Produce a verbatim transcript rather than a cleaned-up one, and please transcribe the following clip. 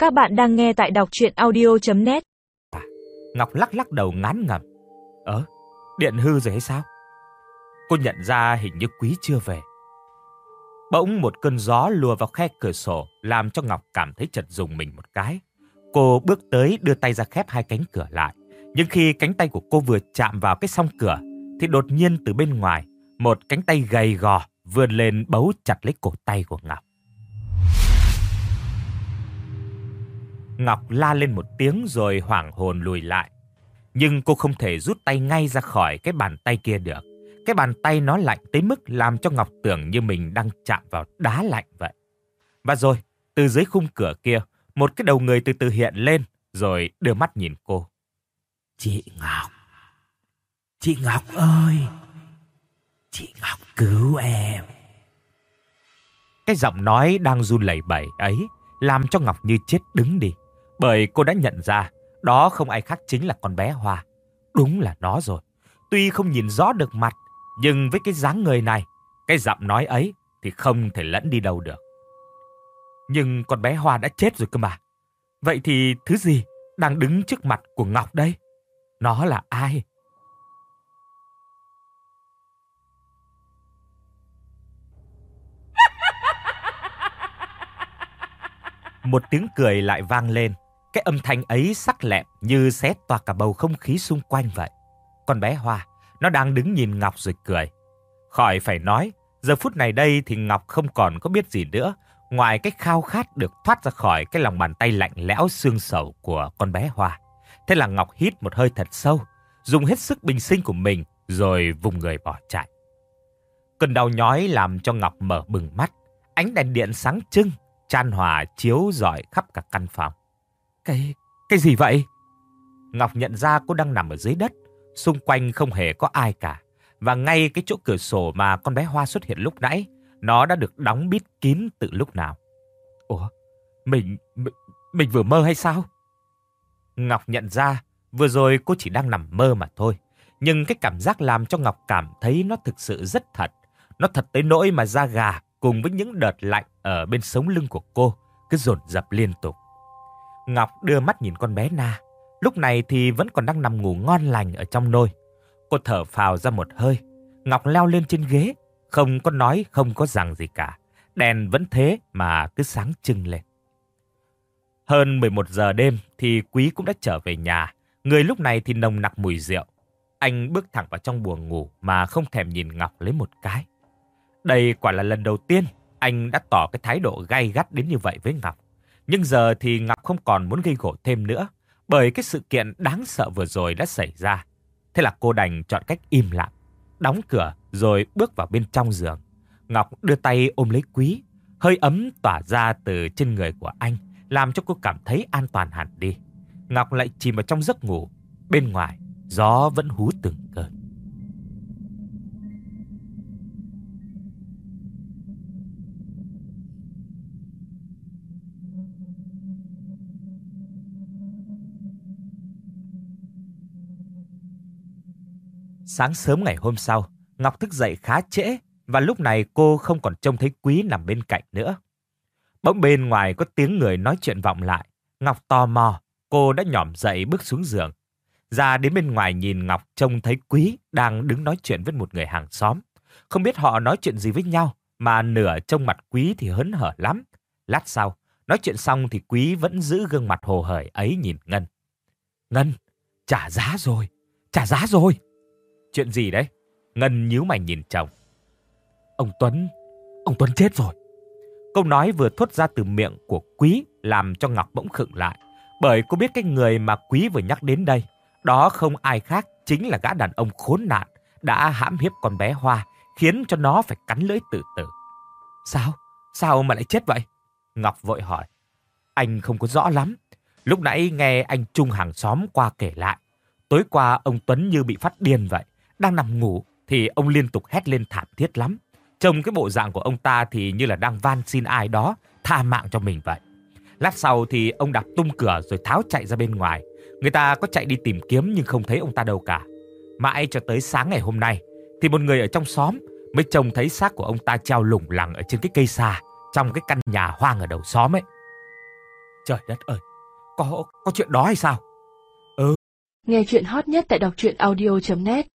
Các bạn đang nghe tại đọc truyện audio chấm net. Ngọc lắc lắc đầu ngán ngẩm. Ơ, điện hư rồi hay sao? Cô nhận ra hình như Quý chưa về. Bỗng một cơn gió lùa vào khe cửa sổ làm cho Ngọc cảm thấy chợt rùng mình một cái. Cô bước tới đưa tay ra khép hai cánh cửa lại. Nhưng khi cánh tay của cô vừa chạm vào cái song cửa thì đột nhiên từ bên ngoài một cánh tay gầy gò vươn lên bấu chặt lấy cổ tay của Ngọc. Ngọc la lên một tiếng rồi hoảng hồn lùi lại. Nhưng cô không thể rút tay ngay ra khỏi cái bàn tay kia được. Cái bàn tay nó lạnh tới mức làm cho Ngọc tưởng như mình đang chạm vào đá lạnh vậy. Và rồi, từ dưới khung cửa kia, một cái đầu người từ từ hiện lên rồi đưa mắt nhìn cô. Chị Ngọc! Chị Ngọc ơi! Chị Ngọc cứu em! Cái giọng nói đang run lẩy bẩy ấy làm cho Ngọc như chết đứng đi. Bởi cô đã nhận ra đó không ai khác chính là con bé Hoa. Đúng là nó rồi. Tuy không nhìn rõ được mặt, nhưng với cái dáng người này, cái giọng nói ấy thì không thể lẫn đi đâu được. Nhưng con bé Hoa đã chết rồi cơ mà. Vậy thì thứ gì đang đứng trước mặt của Ngọc đây? Nó là ai? Một tiếng cười lại vang lên. Cái âm thanh ấy sắc lẹm như xé toạc cả bầu không khí xung quanh vậy. Con bé Hoa, nó đang đứng nhìn Ngọc rồi cười. Khỏi phải nói, giờ phút này đây thì Ngọc không còn có biết gì nữa, ngoài cái khao khát được thoát ra khỏi cái lòng bàn tay lạnh lẽo xương sầu của con bé Hoa. Thế là Ngọc hít một hơi thật sâu, dùng hết sức bình sinh của mình rồi vùng người bỏ chạy. Cơn đau nhói làm cho Ngọc mở bừng mắt, ánh đèn điện sáng trưng, chan hòa chiếu rọi khắp cả căn phòng. Cái, cái gì vậy? Ngọc nhận ra cô đang nằm ở dưới đất, xung quanh không hề có ai cả. Và ngay cái chỗ cửa sổ mà con bé Hoa xuất hiện lúc nãy, nó đã được đóng bít kín từ lúc nào. Ủa, mình, mình, mình vừa mơ hay sao? Ngọc nhận ra vừa rồi cô chỉ đang nằm mơ mà thôi. Nhưng cái cảm giác làm cho Ngọc cảm thấy nó thực sự rất thật. Nó thật tới nỗi mà da gà cùng với những đợt lạnh ở bên sống lưng của cô cứ dồn dập liên tục. Ngọc đưa mắt nhìn con bé Na. Lúc này thì vẫn còn đang nằm ngủ ngon lành ở trong nôi. Cô thở phào ra một hơi. Ngọc leo lên trên ghế, không có nói, không có rằng gì cả. Đèn vẫn thế mà cứ sáng trưng lên. Hơn mười một giờ đêm thì Quý cũng đã trở về nhà. Người lúc này thì nồng nặc mùi rượu. Anh bước thẳng vào trong buồng ngủ mà không thèm nhìn Ngọc lấy một cái. Đây quả là lần đầu tiên anh đã tỏ cái thái độ gay gắt đến như vậy với Ngọc. Nhưng giờ thì Ngọc không còn muốn gây gổ thêm nữa, bởi cái sự kiện đáng sợ vừa rồi đã xảy ra. Thế là cô đành chọn cách im lặng, đóng cửa rồi bước vào bên trong giường. Ngọc đưa tay ôm lấy Quý, hơi ấm tỏa ra từ trên người của anh, làm cho cô cảm thấy an toàn hẳn đi. Ngọc lại chìm vào trong giấc ngủ, bên ngoài gió vẫn hú từng cơn. Sáng sớm ngày hôm sau, Ngọc thức dậy khá trễ và lúc này cô không còn trông thấy Quý nằm bên cạnh nữa. Bỗng bên ngoài có tiếng người nói chuyện vọng lại. Ngọc tò mò, cô đã nhỏm dậy bước xuống giường. Ra đến bên ngoài nhìn Ngọc trông thấy Quý đang đứng nói chuyện với một người hàng xóm. Không biết họ nói chuyện gì với nhau mà nửa trông mặt Quý thì hớn hở lắm. Lát sau, nói chuyện xong thì Quý vẫn giữ gương mặt hồ hởi ấy nhìn Ngân. Ngân, trả giá rồi, trả giá rồi. Chuyện gì đấy? Ngân nhíu mày nhìn chồng. Ông Tuấn, ông Tuấn chết rồi. Câu nói vừa thốt ra từ miệng của Quý làm cho Ngọc bỗng khựng lại. Bởi cô biết cái người mà Quý vừa nhắc đến đây, đó không ai khác chính là gã đàn ông khốn nạn đã hãm hiếp con bé Hoa, khiến cho nó phải cắn lưỡi tự tử. Sao? Sao mà lại chết vậy? Ngọc vội hỏi. Anh không có rõ lắm. Lúc nãy nghe anh Trung hàng xóm qua kể lại. Tối qua ông Tuấn như bị phát điên vậy. Đang nằm ngủ thì ông liên tục hét lên thảm thiết lắm. Trông cái bộ dạng của ông ta thì như là đang van xin ai đó tha mạng cho mình vậy. Lát sau thì ông đạp tung cửa rồi tháo chạy ra bên ngoài. Người ta có chạy đi tìm kiếm nhưng không thấy ông ta đâu cả. Mãi cho tới sáng ngày hôm nay thì một người ở trong xóm mới trông thấy xác của ông ta treo lủng lẳng ở trên cái cây xà trong cái căn nhà hoang ở đầu xóm ấy. Trời đất ơi, có có chuyện đó hay sao? Nghe chuyện hot nhất tại đọc truyện audio chấm net